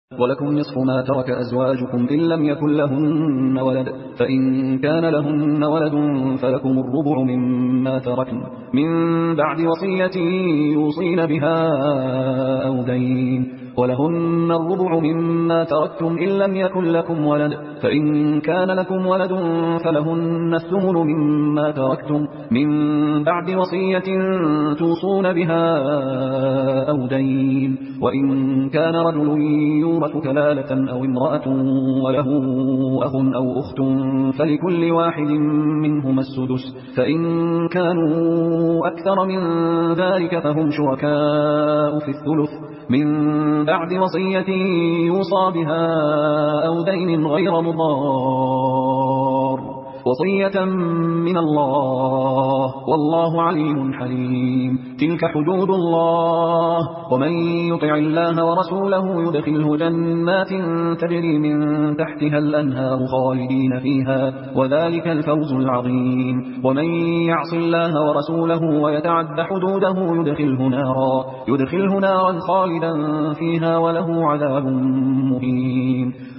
ولكم نصف ما ترك أزواجكم إن لم يكن لهن ولد، فإن كان لهن ولد فلكم الربع مما تركن من بعد وصية يوصين بها أو دين، ولهن الربع مما تركتم إن لم يكن لكم ولد، فإن كان لكم ولد فلهن الثمن مما تركتم من بعد وصية توصون بها أو دين، وإن كان رجل يورث كلالة أو امرأة وله أخ أو أخت فلكل واحد منهما السدس، فإن كانوا أكثر من ذلك فهم شركاء في الثلث من بعد وصية يوصى بها أو دين غير مضار، وصية من الله والله عليم حليم. تلك حدود الله، ومن يطع الله ورسوله يدخله جنات تجري من تحتها الأنهار خالدين فيها، وذلك الفوز العظيم. ومن يعص الله ورسوله ويتعد حدوده يدخله نارا خالدا فيها وله عذاب مهين.